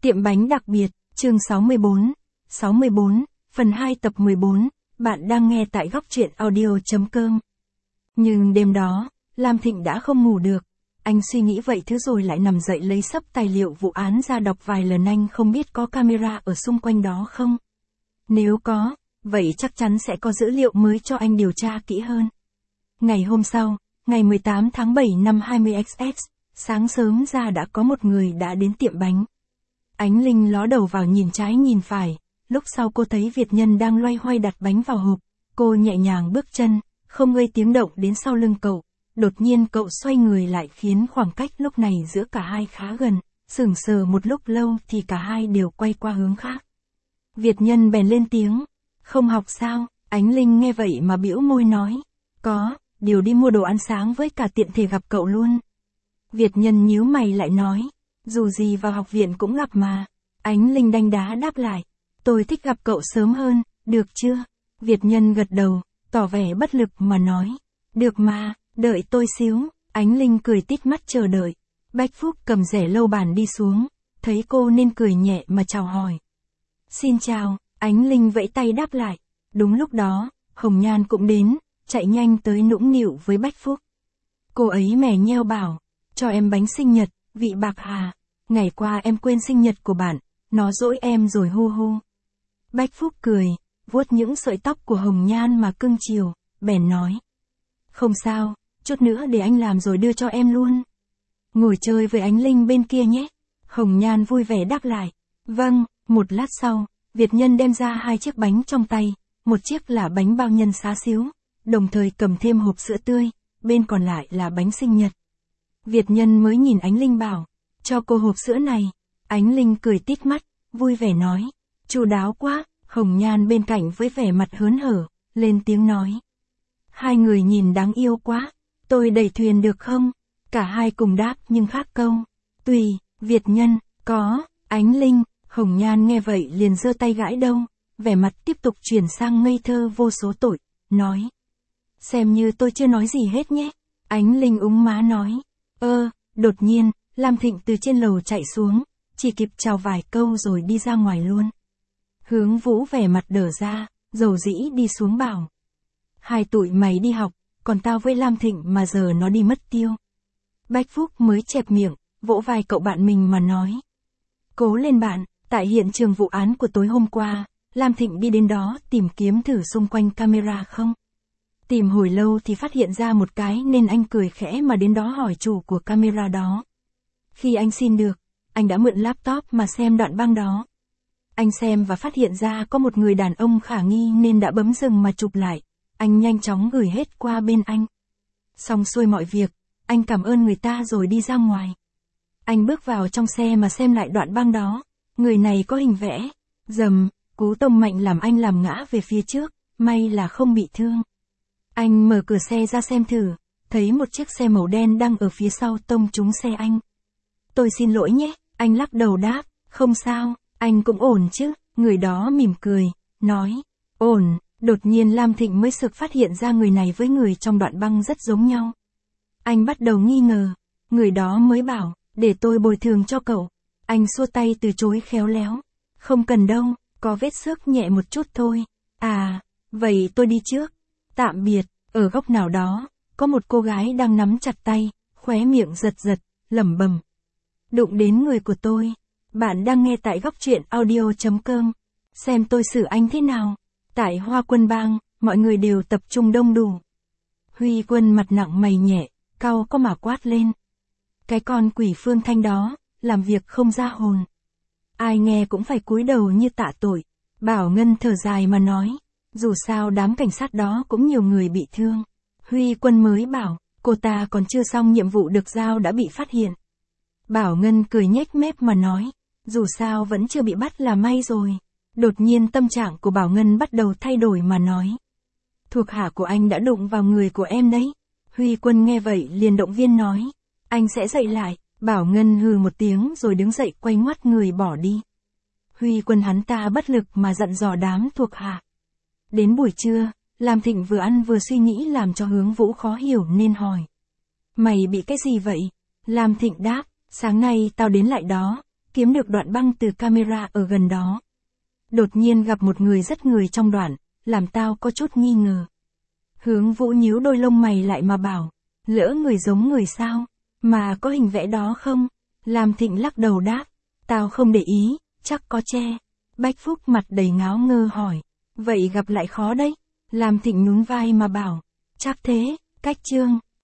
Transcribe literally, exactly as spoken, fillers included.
Tiệm bánh đặc biệt, chương sáu mươi bốn, sáu mươi bốn, phần hai tập mười bốn, bạn đang nghe tại góc truyện audio.com. Nhưng đêm đó, Lam Thịnh đã không ngủ được. Anh suy nghĩ vậy thứ rồi lại nằm dậy lấy sấp tài liệu vụ án ra đọc vài lần. Anh không biết có camera ở xung quanh đó không? Nếu có, vậy chắc chắn sẽ có dữ liệu mới cho anh điều tra kỹ hơn. Ngày hôm sau, ngày mười tám tháng bảy năm hai mươi xx, sáng sớm ra đã có một người đã đến tiệm bánh. Ánh Linh ló đầu vào nhìn trái nhìn phải, lúc sau cô thấy Việt Nhân đang loay hoay đặt bánh vào hộp, cô nhẹ nhàng bước chân, không gây tiếng động đến sau lưng cậu. Đột nhiên cậu xoay người lại khiến khoảng cách lúc này giữa cả hai khá gần, sững sờ một lúc lâu thì cả hai đều quay qua hướng khác. Việt Nhân bèn lên tiếng, không học sao? Ánh Linh nghe vậy mà bĩu môi nói, có, điều đi mua đồ ăn sáng với cả tiện thể gặp cậu luôn. Việt Nhân nhíu mày lại nói, dù gì vào học viện cũng gặp mà. Ánh Linh đanh đá đáp lại, tôi thích gặp cậu sớm hơn, được chưa? Việt Nhân gật đầu, tỏ vẻ bất lực mà nói, được mà, đợi tôi xíu. Ánh Linh cười tít mắt chờ đợi. Bách Phúc cầm rẻ lâu bàn đi xuống, thấy cô nên cười nhẹ mà chào hỏi. Xin chào, Ánh Linh vẫy tay đáp lại. Đúng lúc đó, Hồng Nhan cũng đến, chạy nhanh tới nũng nịu với Bách Phúc. Cô ấy mè nheo bảo, cho em bánh sinh nhật, vị bạc hà. Ngày qua em quên sinh nhật của bạn, nó dỗi em rồi hu hu. Bách Phúc cười, vuốt những sợi tóc của Hồng Nhan mà cưng chiều, bèn nói. Không sao, chút nữa để anh làm rồi đưa cho em luôn. Ngồi chơi với Ánh Linh bên kia nhé. Hồng Nhan vui vẻ đáp lại. Vâng, một lát sau, Việt Nhân đem ra hai chiếc bánh trong tay, một chiếc là bánh bao nhân xá xíu, đồng thời cầm thêm hộp sữa tươi, bên còn lại là bánh sinh nhật. Việt Nhân mới nhìn Ánh Linh bảo, cho cô hộp sữa này. Ánh Linh cười tít mắt, vui vẻ nói, chu đáo quá. Hồng Nhan bên cạnh với vẻ mặt hớn hở, lên tiếng nói. Hai người nhìn đáng yêu quá, tôi đẩy thuyền được không? Cả hai cùng đáp nhưng khác câu. Tùy, Việt Nhân, có, Ánh Linh. Hồng Nhan nghe vậy liền giơ tay gãi đâu, vẻ mặt tiếp tục chuyển sang ngây thơ vô số tội, nói. Xem như tôi chưa nói gì hết nhé. Ánh Linh úng má nói. Ơ, đột nhiên, Lam Thịnh từ trên lầu chạy xuống, chỉ kịp chào vài câu rồi đi ra ngoài luôn. Hướng Vũ vẻ mặt đờ ra, dầu dĩ đi xuống bảo. Hai tụi mày đi học, còn tao với Lam Thịnh mà giờ nó đi mất tiêu. Bách Phúc mới chẹp miệng, vỗ vai cậu bạn mình mà nói. Cố lên bạn, tại hiện trường vụ án của tối hôm qua, Lam Thịnh đi đến đó tìm kiếm thử xung quanh camera không? Tìm hồi lâu thì phát hiện ra một cái nên anh cười khẽ mà đến đó hỏi chủ của camera đó. Khi anh xin được, anh đã mượn laptop mà xem đoạn băng đó. Anh xem và phát hiện ra có một người đàn ông khả nghi nên đã bấm dừng mà chụp lại. Anh nhanh chóng gửi hết qua bên anh. Xong xuôi mọi việc, anh cảm ơn người ta rồi đi ra ngoài. Anh bước vào trong xe mà xem lại đoạn băng đó. Người này có hình vẽ. Dầm, cú tông mạnh làm anh làm ngã về phía trước, may là không bị thương. Anh mở cửa xe ra xem thử, thấy một chiếc xe màu đen đang ở phía sau tông trúng xe anh. Tôi xin lỗi nhé, anh lắc đầu đáp, không sao, anh cũng ổn chứ. Người đó mỉm cười, nói, ổn. Đột nhiên Lam Thịnh mới sực phát hiện ra người này với người trong đoạn băng rất giống nhau. Anh bắt đầu nghi ngờ, người đó mới bảo, để tôi bồi thường cho cậu. Anh xua tay từ chối khéo léo, không cần đâu, có vết xước nhẹ một chút thôi. À, vậy tôi đi trước. Tạm biệt. Ở góc nào đó, có một cô gái đang nắm chặt tay, khóe miệng giật giật, lẩm bẩm. Đụng đến người của tôi. Bạn đang nghe tại góc truyện audio.com. Xem tôi xử anh thế nào. Tại Hoa Quân Bang, mọi người đều tập trung đông đủ. Huy Quân mặt nặng mày nhẹ, cau có mà quát lên. Cái con quỷ Phương Thanh đó, làm việc không ra hồn. Ai nghe cũng phải cúi đầu như tạ tội. Bảo Ngân thở dài mà nói. Dù sao đám cảnh sát đó cũng nhiều người bị thương. Huy Quân mới bảo, cô ta còn chưa xong nhiệm vụ được giao đã bị phát hiện. Bảo Ngân cười nhếch mép mà nói. Dù sao vẫn chưa bị bắt là may rồi. Đột nhiên tâm trạng của Bảo Ngân bắt đầu thay đổi mà nói. Thuộc hạ của anh đã đụng vào người của em đấy. Huy Quân nghe vậy liền động viên nói. Anh sẽ dậy lại. Bảo Ngân hừ một tiếng rồi đứng dậy quay ngoắt người bỏ đi. Huy Quân hắn ta bất lực mà dặn dò đám thuộc hạ. Đến buổi trưa, Lam Thịnh vừa ăn vừa suy nghĩ làm cho Hướng Vũ khó hiểu nên hỏi. Mày bị cái gì vậy? Lam Thịnh đáp, sáng nay tao đến lại đó, kiếm được đoạn băng từ camera ở gần đó. Đột nhiên gặp một người rất người trong đoạn, làm tao có chút nghi ngờ. Hướng Vũ nhíu đôi lông mày lại mà bảo, lỡ người giống người sao, mà có hình vẽ đó không? Lam Thịnh lắc đầu đáp, tao không để ý, chắc có che. Bách Phúc mặt đầy ngáo ngơ hỏi, vậy gặp lại khó đấy. Lam Thịnh nhún vai mà bảo, chắc thế, cách Trương.